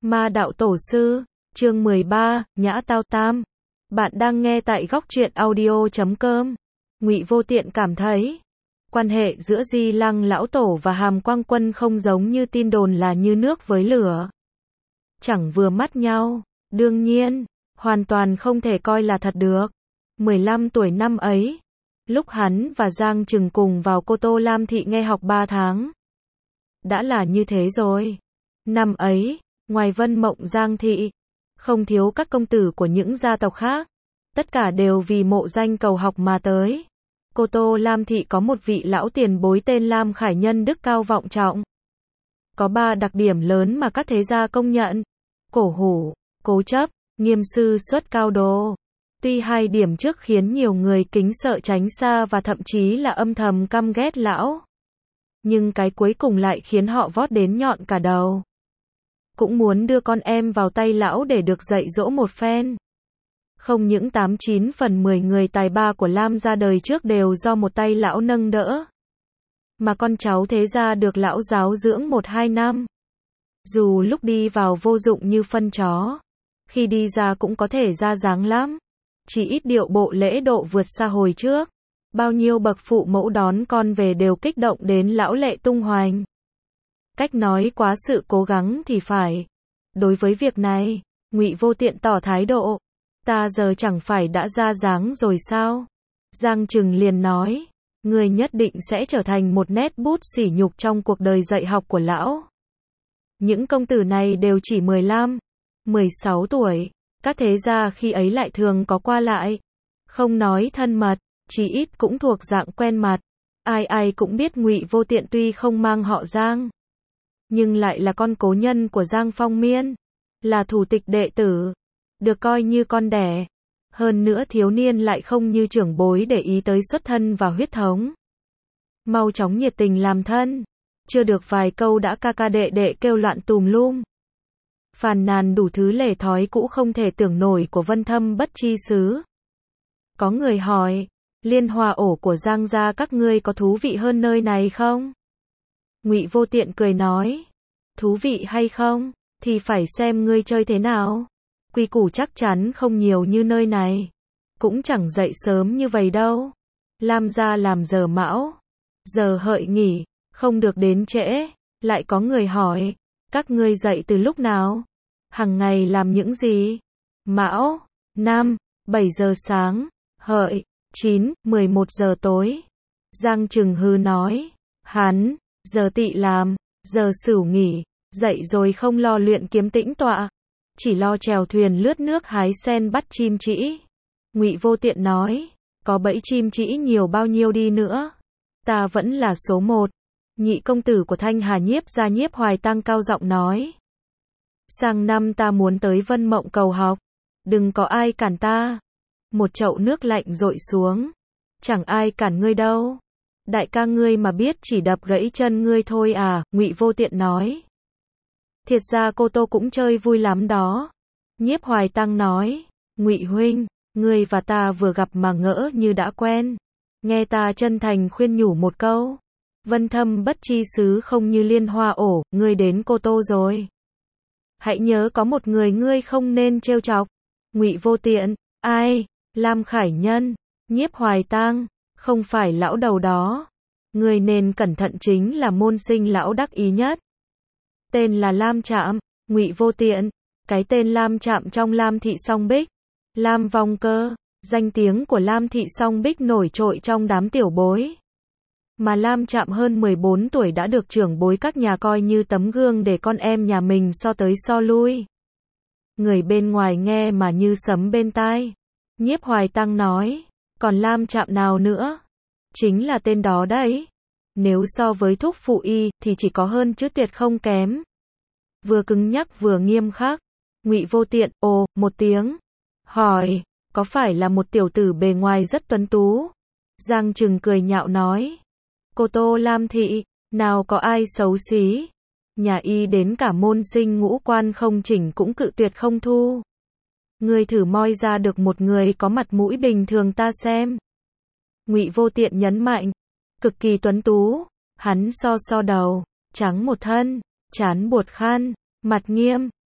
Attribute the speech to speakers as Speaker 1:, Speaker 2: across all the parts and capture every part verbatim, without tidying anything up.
Speaker 1: Ma đạo tổ sư, chương mười ba, Nhã Tao Tam. Bạn đang nghe tại góc truyện audio chấm com. Ngụy Vô Tiện cảm thấy, quan hệ giữa Di Lăng lão tổ và Hàm Quang Quân không giống như tin đồn là như nước với lửa. Chẳng vừa mắt nhau, đương nhiên, hoàn toàn không thể coi là thật được. mười lăm tuổi năm ấy, lúc hắn và Giang Trừng cùng vào Cô Tô Lam Thị nghe học ba tháng. Đã là như thế rồi. Năm ấy, ngoài Vân Mộng Giang Thị, không thiếu các công tử của những gia tộc khác. Tất cả đều vì mộ danh cầu học mà tới. Cô Tô Lam Thị có một vị lão tiền bối tên Lam Khải Nhân đức cao vọng trọng. Có ba đặc điểm lớn mà các thế gia công nhận. Cổ hủ, cố chấp, nghiêm sư xuất cao đồ. Tuy hai điểm trước khiến nhiều người kính sợ tránh xa và thậm chí là âm thầm căm ghét lão, nhưng cái cuối cùng lại khiến họ vót đến nhọn cả đầu. Cũng muốn đưa con em vào tay lão để được dạy dỗ một phen. Không những tám chín phần mười người tài ba của Lam gia đời trước đều do một tay lão nâng đỡ, mà con cháu thế gia được lão giáo dưỡng một hai năm. Dù lúc đi vào vô dụng như phân chó, khi đi ra cũng có thể ra dáng lắm. Chỉ ít điệu bộ lễ độ vượt xa hồi trước. Bao nhiêu bậc phụ mẫu đón con về đều kích động đến lão lệ tung hoành. Cách nói quá sự cố gắng thì phải. Đối với việc này, Ngụy Vô Tiện tỏ thái độ. Ta giờ chẳng phải đã ra dáng rồi sao? Giang Trừng liền nói, người nhất định sẽ trở thành một nét bút sỉ nhục trong cuộc đời dạy học của lão. Những công tử này đều chỉ mười lăm, mười sáu tuổi. Các thế gia khi ấy lại thường có qua lại. Không nói thân mật, chỉ ít cũng thuộc dạng quen mặt. Ai ai cũng biết Ngụy Vô Tiện tuy không mang họ Giang, nhưng lại là con cố nhân của Giang Phong Miên, là thủ tịch đệ tử, được coi như con đẻ. Hơn nữa thiếu niên lại không như trưởng bối để ý tới xuất thân và huyết thống. Mau chóng nhiệt tình làm thân, chưa được vài câu đã ca ca đệ đệ kêu loạn tùm lum. Phàn nàn đủ thứ lề thói cũ không thể tưởng nổi của Vân Thâm Bất Chi Xứ. Có người hỏi, Liên Hoa ổ của Giang gia các ngươi có thú vị hơn nơi này không? Ngụy Vô Tiện cười nói, thú vị hay không, thì phải xem ngươi chơi thế nào. Quy củ chắc chắn không nhiều như nơi này. Cũng chẳng dậy sớm như vậy đâu. Lam gia làm giờ mão, giờ hợi nghỉ, không được đến trễ. Lại có người hỏi, các ngươi dậy từ lúc nào? Hằng ngày làm những gì? Mão, năm, bảy giờ sáng, hợi, chín, mười một giờ tối. Giang Trừng hừ nói, hắn, giờ tỵ làm, giờ sửu nghỉ, dậy rồi không lo luyện kiếm tĩnh tọa, chỉ lo chèo thuyền lướt nước hái sen bắt chim trĩ. Ngụy Vô Tiện nói, có bẫy chim trĩ nhiều bao nhiêu đi nữa, ta vẫn là số một. Nhị công tử của Thanh Hà Nhiếp gia Nhiếp Hoài Tăng cao giọng nói, sang năm ta muốn tới Vân Mộng cầu học, đừng có ai cản ta. Một chậu nước lạnh dội xuống, chẳng ai cản ngươi đâu. Đại ca ngươi mà biết chỉ đập gãy chân ngươi thôi à, Ngụy Vô Tiện nói. Thiệt ra Cô Tô cũng chơi vui lắm đó. Nhiếp Hoài Tăng nói, Ngụy huynh, ngươi và ta vừa gặp mà ngỡ như đã quen. Nghe ta chân thành khuyên nhủ một câu. Vân Thâm Bất Chi Xứ không như Liên Hoa ổ, ngươi đến Cô Tô rồi. Hãy nhớ có một người ngươi không nên trêu chọc. Ngụy Vô Tiện, ai? Lam Khải Nhân, Nhiếp Hoài Tăng, không phải lão đầu đó. Người nên cẩn thận chính là môn sinh lão đắc ý nhất. Tên là Lam Trạm. Ngụy Vô Tiện, cái tên Lam Trạm trong Lam Thị Song Bích. Lam Vong Cơ, danh tiếng của Lam Thị Song Bích nổi trội trong đám tiểu bối. Mà Lam Trạm hơn mười bốn tuổi đã được trưởng bối các nhà coi như tấm gương để con em nhà mình so tới so lui. Người bên ngoài nghe mà như sấm bên tai. Nhiếp Hoài Tăng nói, còn Lam Trạm nào nữa? Chính là tên đó đấy. Nếu so với thúc phụ y thì chỉ có hơn chứ tuyệt không kém. Vừa cứng nhắc vừa nghiêm khắc. Ngụy Vô Tiện, ồ, một tiếng. Hỏi, có phải là một tiểu tử bề ngoài rất tuấn tú? Giang Trừng cười nhạo nói, Cô Tô Lam Thị, nào có ai xấu xí. Nhà y đến cả môn sinh ngũ quan không chỉnh cũng cự tuyệt không thu. Ngươi thử moi ra được một người có mặt mũi bình thường ta xem. Ngụy Vô Tiện nhấn mạnh, cực kỳ tuấn tú. Hắn so so đầu, trắng một thân, trán buột khăn, mặt nghiêm,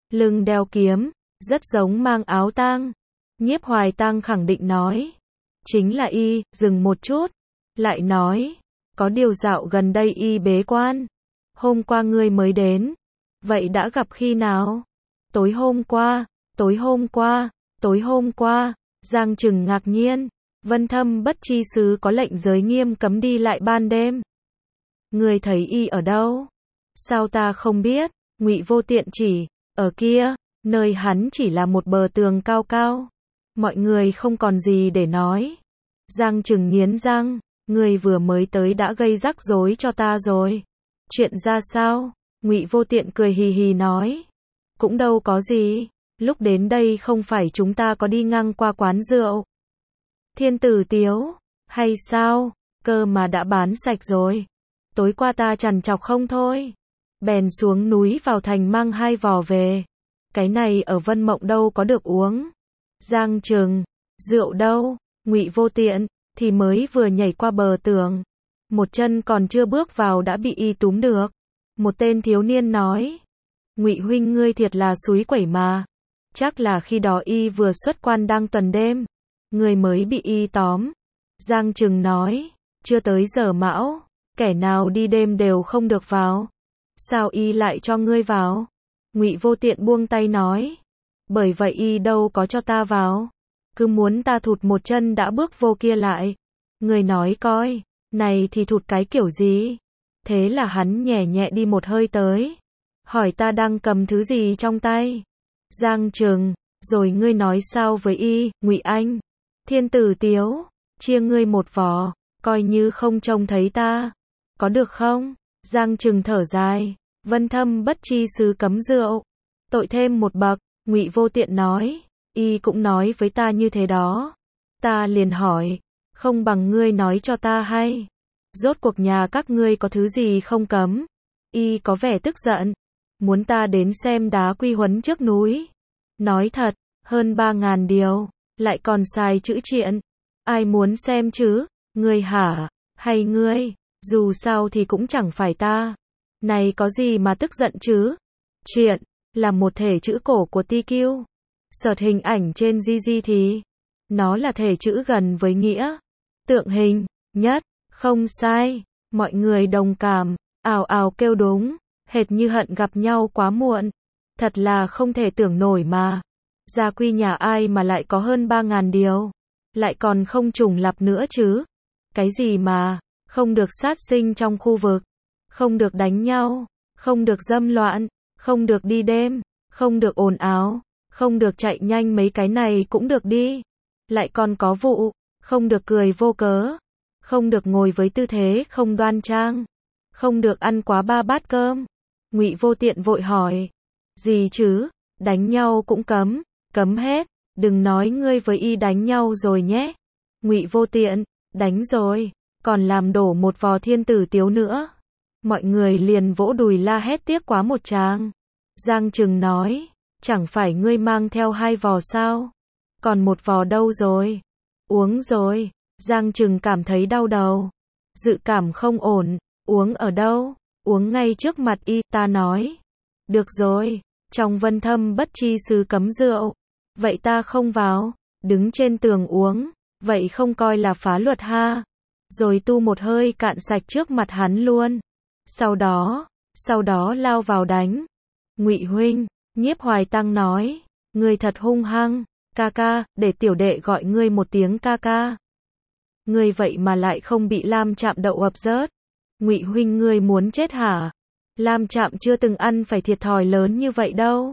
Speaker 1: lưng đeo kiếm, rất giống mang áo tang. Nhiếp Hoài Tăng khẳng định nói. Chính là y, dừng một chút. Lại nói, có điều dạo gần đây y bế quan. Hôm qua ngươi mới đến. Vậy đã gặp khi nào? Tối hôm qua, tối hôm qua, tối hôm qua. Giang Trừng ngạc nhiên. Vân Thâm Bất Chi Sứ có lệnh giới nghiêm cấm đi lại ban đêm. Ngươi thấy y ở đâu? Sao ta không biết? Ngụy Vô Tiện chỉ, ở kia, nơi hắn chỉ là một bờ tường cao cao. Mọi người không còn gì để nói. Giang Trừng nghiến răng, ngươi vừa mới tới đã gây rắc rối cho ta rồi. Chuyện ra sao? Ngụy Vô Tiện cười hì hì nói. Cũng đâu có gì, lúc đến đây không phải chúng ta có đi ngang qua quán rượu Thiên Tử Tiếu, hay sao? Cơ mà đã bán sạch rồi. Tối qua ta trằn trọc không thôi. Bèn xuống núi vào thành mang hai vò về. Cái này ở Vân Mộng đâu có được uống. Giang Trừng, rượu đâu? Ngụy Vô Tiện, thì mới vừa nhảy qua bờ tường. Một chân còn chưa bước vào đã bị y túm được. Một tên thiếu niên nói. Ngụy huynh ngươi thiệt là xúi quẩy mà. Chắc là khi đó y vừa xuất quan đang tuần đêm. Ngươi mới bị y tóm. Giang Trừng nói. Chưa tới giờ mão. Kẻ nào đi đêm đều không được vào. Sao y lại cho ngươi vào? Ngụy Vô Tiện buông tay nói. Bởi vậy y đâu có cho ta vào. Cứ muốn ta thụt một chân đã bước vô kia lại. Ngươi nói coi, này thì thụt cái kiểu gì? Thế là hắn nhẹ nhẹ đi một hơi tới. Hỏi ta đang cầm thứ gì trong tay? Giang Trừng, rồi ngươi nói sao với y, Ngụy Anh? Thiên Tử Tiếu, chia ngươi một vò, coi như không trông thấy ta. Có được không? Giang Trừng thở dài. Vân Thâm Bất Chi Sứ cấm rượu. Tội thêm một bậc. Ngụy Vô Tiện nói. Y cũng nói với ta như thế đó. Ta liền hỏi. Không bằng ngươi nói cho ta hay. Rốt cuộc nhà các ngươi có thứ gì không cấm? Y có vẻ tức giận. Muốn ta đến xem đá quy huấn trước núi. Nói thật, hơn ba ngàn điều. Lại còn xài chữ triện. Ai muốn xem chứ? Ngươi hả? Hay ngươi? Dù sao thì cũng chẳng phải ta. Này có gì mà tức giận chứ? Triện là một thể chữ cổ của tê quy. Search hình ảnh trên giê giê thì nó là thể chữ gần với nghĩa tượng hình nhất. Không sai. Mọi người đồng cảm, ào ào kêu đúng, hệt như hận gặp nhau quá muộn. Thật là không thể tưởng nổi mà. Gia quy nhà ai mà lại có hơn ba ngàn điều. Lại còn không trùng lặp nữa chứ. Cái gì mà không được sát sinh trong khu vực, không được đánh nhau, không được dâm loạn, không được đi đêm, không được ồn ào, không được chạy nhanh, mấy cái này cũng được đi. Lại còn có vụ, không được cười vô cớ, không được ngồi với tư thế không đoan trang, không được ăn quá ba bát cơm. Ngụy Vô Tiện vội hỏi. Gì chứ? Đánh nhau cũng cấm, cấm hết. Đừng nói ngươi với y đánh nhau rồi nhé. Ngụy Vô Tiện, đánh rồi, còn làm đổ một vò Thiên Tử Tiếu nữa. Mọi người liền vỗ đùi la hét tiếc quá một tràng. Giang Trừng nói, chẳng phải ngươi mang theo hai vò sao? Còn một vò đâu rồi? Uống rồi. Giang Trừng cảm thấy đau đầu. Dự cảm không ổn. Uống ở đâu? Uống ngay trước mặt y, ta nói. Được rồi, trong Vân Thâm Bất Chi Sứ cấm rượu. Vậy ta không vào. Đứng trên tường uống. Vậy không coi là phá luật ha. Rồi tu một hơi cạn sạch trước mặt hắn luôn. Sau đó, sau đó lao vào đánh. Ngụy huynh, Nhiếp Hoài Tăng nói, ngươi thật hung hăng. Ca ca, để tiểu đệ gọi ngươi một tiếng ca ca. Ngươi vậy mà lại không bị Lam Trạm đậu ập rớt. Ngụy huynh ngươi muốn chết hả? Lam Trạm chưa từng ăn phải thiệt thòi lớn như vậy đâu.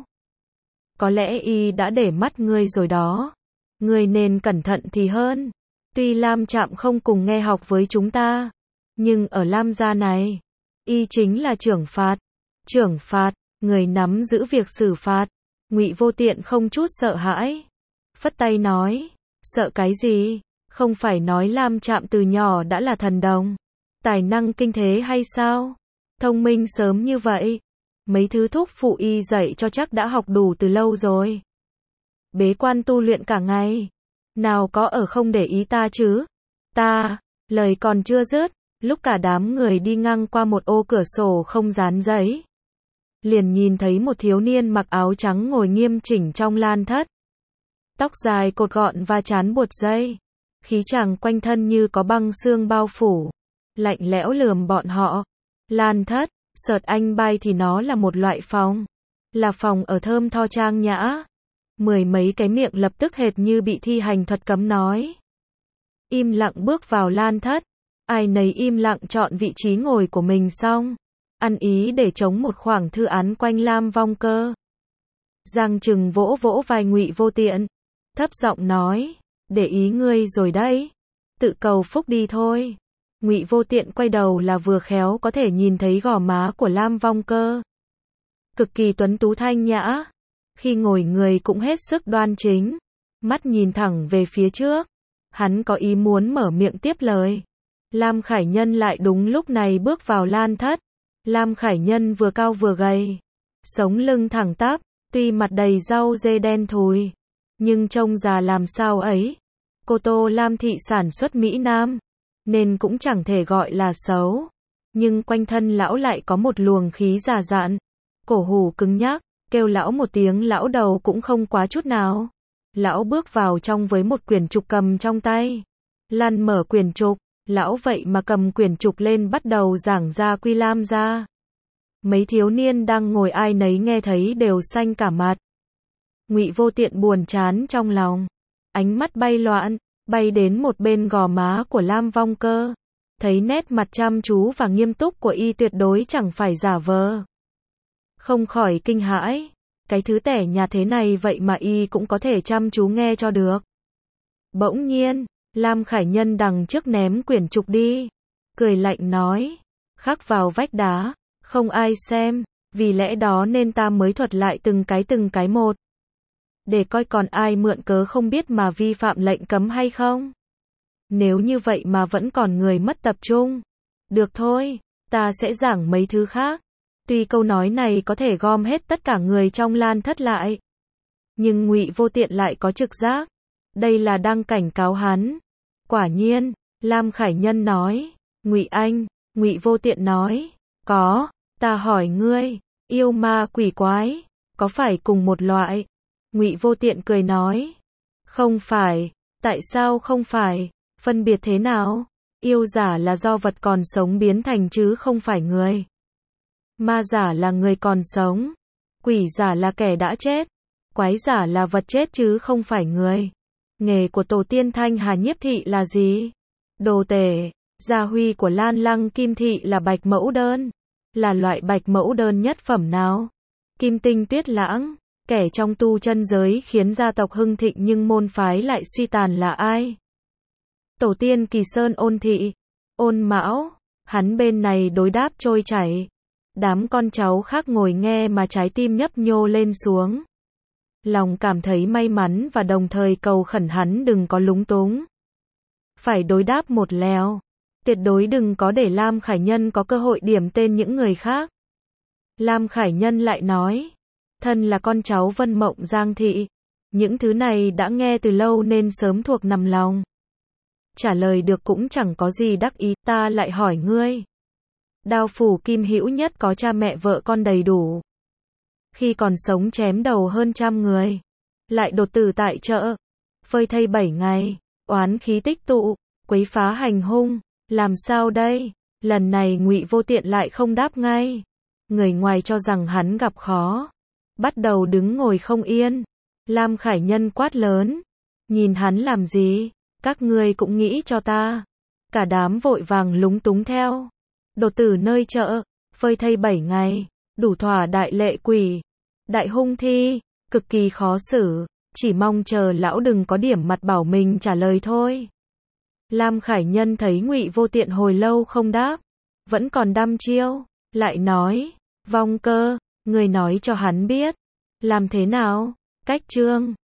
Speaker 1: Có lẽ y đã để mắt ngươi rồi đó. Ngươi nên cẩn thận thì hơn. Tuy Lam Trạm không cùng nghe học với chúng ta, nhưng ở Lam gia này, y chính là trưởng phạt. Trưởng phạt, người nắm giữ việc xử phạt. Ngụy Vô Tiện không chút sợ hãi. Phất tay nói, sợ cái gì? Không phải nói Lam Trạm từ nhỏ đã là thần đồng, tài năng kinh thế hay sao? Thông minh sớm như vậy. Mấy thứ thúc phụ y dạy cho chắc đã học đủ từ lâu rồi. Bế quan tu luyện cả ngày. Nào có ở không để ý ta chứ? Ta, lời còn chưa dứt, lúc cả đám người đi ngang qua một ô cửa sổ không dán giấy. liền nhìn thấy một thiếu niên mặc áo trắng ngồi nghiêm chỉnh trong lan thất. Tóc dài cột gọn và trán buộc dây. Khí chàng quanh thân như có băng xương bao phủ. Lạnh lẽo lườm bọn họ. Lan thất, sợt anh bay thì nó là một loại phòng. Là phòng ở thơm tho trang nhã. Mười mấy cái miệng lập tức hệt như bị thi hành thuật cấm nói. Im lặng bước vào lan thất. Ai nấy im lặng chọn vị trí ngồi của mình xong. Ăn ý để chống một khoảng thư án quanh Lam Vong Cơ. Giang Trừng vỗ vỗ vai Ngụy Vô Tiện. Thấp giọng nói. Để ý ngươi rồi đấy. Tự cầu phúc đi thôi. Ngụy Vô Tiện quay đầu là vừa khéo có thể nhìn thấy gò má của Lam Vong Cơ. Cực kỳ tuấn tú thanh nhã. Khi ngồi người cũng hết sức đoan chính. Mắt nhìn thẳng về phía trước. Hắn có ý muốn mở miệng tiếp lời. Lam Khải Nhân lại đúng lúc này bước vào lan thất. Lam Khải Nhân vừa cao vừa gầy. Sống lưng thẳng tắp. Tuy mặt đầy rau dê đen thùi. Nhưng trông già làm sao ấy. Cô Tô Lam thị sản xuất Mỹ Nam. Nên cũng chẳng thể gọi là xấu. Nhưng quanh thân lão lại có một luồng khí già dặn. Cổ hủ cứng nhắc. Kêu lão một tiếng lão đầu cũng không quá chút nào. Lão bước vào trong với một quyển trục cầm trong tay. Lăn mở quyển trục. Lão vậy mà cầm quyển trục lên bắt đầu giảng ra Quy Lam ra. Mấy thiếu niên đang ngồi ai nấy nghe thấy đều xanh cả mặt. Ngụy Vô Tiện buồn chán trong lòng. Ánh mắt bay loạn, bay đến một bên gò má của Lam Vong Cơ. Thấy nét mặt chăm chú và nghiêm túc của y tuyệt đối chẳng phải giả vờ. Không khỏi kinh hãi. Cái thứ tẻ nhà thế này vậy mà y cũng có thể chăm chú nghe cho được. Bỗng nhiên, Lam Khải Nhân đằng trước ném quyển trục đi. Cười lạnh nói. Khắc vào vách đá. Không ai xem. Vì lẽ đó nên ta mới thuật lại từng cái từng cái một. Để coi còn ai mượn cớ không biết mà vi phạm lệnh cấm hay không. Nếu như vậy mà vẫn còn người mất tập trung. Được thôi. Ta sẽ giảng mấy thứ khác. Tuy câu nói này có thể gom hết tất cả người trong lan thất lại. Nhưng Ngụy Vô Tiện lại có trực giác. Đây là đang cảnh cáo hắn. Quả nhiên, Lam Khải Nhân nói. Ngụy Anh, Ngụy Vô Tiện nói. Có, ta hỏi ngươi, yêu ma quỷ quái, có phải cùng một loại? Ngụy Vô Tiện cười nói. Không phải, tại sao không phải, phân biệt thế nào? Yêu giả là do vật còn sống biến thành chứ không phải người. Ma giả là người còn sống. Quỷ giả là kẻ đã chết. Quái giả là vật chết chứ không phải người. Nghề của tổ tiên Thanh Hà Nhiếp thị là gì? Đồ tể. Gia huy của Lan Lăng Kim thị là bạch mẫu đơn. Là loại bạch mẫu đơn nhất phẩm nào? Kim tinh tuyết lãng. Kẻ trong tu chân giới khiến gia tộc hưng thịnh nhưng môn phái lại suy tàn là ai? Tổ tiên Kỳ Sơn Ôn thị. Ôn Mão. Hắn bên này đối đáp trôi chảy. Đám con cháu khác ngồi nghe mà trái tim nhấp nhô lên xuống. Lòng cảm thấy may mắn và đồng thời cầu khẩn hắn đừng có lúng túng. Phải đối đáp một lèo. Tuyệt đối đừng có để Lam Khải Nhân có cơ hội điểm tên những người khác. Lam Khải Nhân lại nói. Thân là con cháu Vân Mộng Giang thị. Những thứ này đã nghe từ lâu nên sớm thuộc nằm lòng. Trả lời được cũng chẳng có gì đắc ý. Ta lại hỏi ngươi. Đao phủ Kim Hữu Nhất có cha mẹ vợ con đầy đủ. Khi còn sống chém đầu hơn trăm người. Lại đột tử tại chợ. Phơi thây bảy ngày. Oán khí tích tụ. Quấy phá hành hung. Làm sao đây? Lần này Ngụy Vô Tiện lại không đáp ngay. Người ngoài cho rằng hắn gặp khó. Bắt đầu đứng ngồi không yên. Lam Khải Nhân quát lớn. Nhìn hắn làm gì? Các ngươi cũng nghĩ cho ta. Cả đám vội vàng lúng túng theo. Đột tử nơi chợ. Phơi thây bảy ngày. Đủ thỏa đại lệ quỷ. Đại hung thi. Cực kỳ khó xử. Chỉ mong chờ lão đừng có điểm mặt bảo mình trả lời thôi. Lam Khải Nhân thấy Ngụy Vô Tiện hồi lâu không đáp. Vẫn còn đăm chiêu. Lại nói. Vong Cơ. Người nói cho hắn biết. Làm thế nào? Cách chương.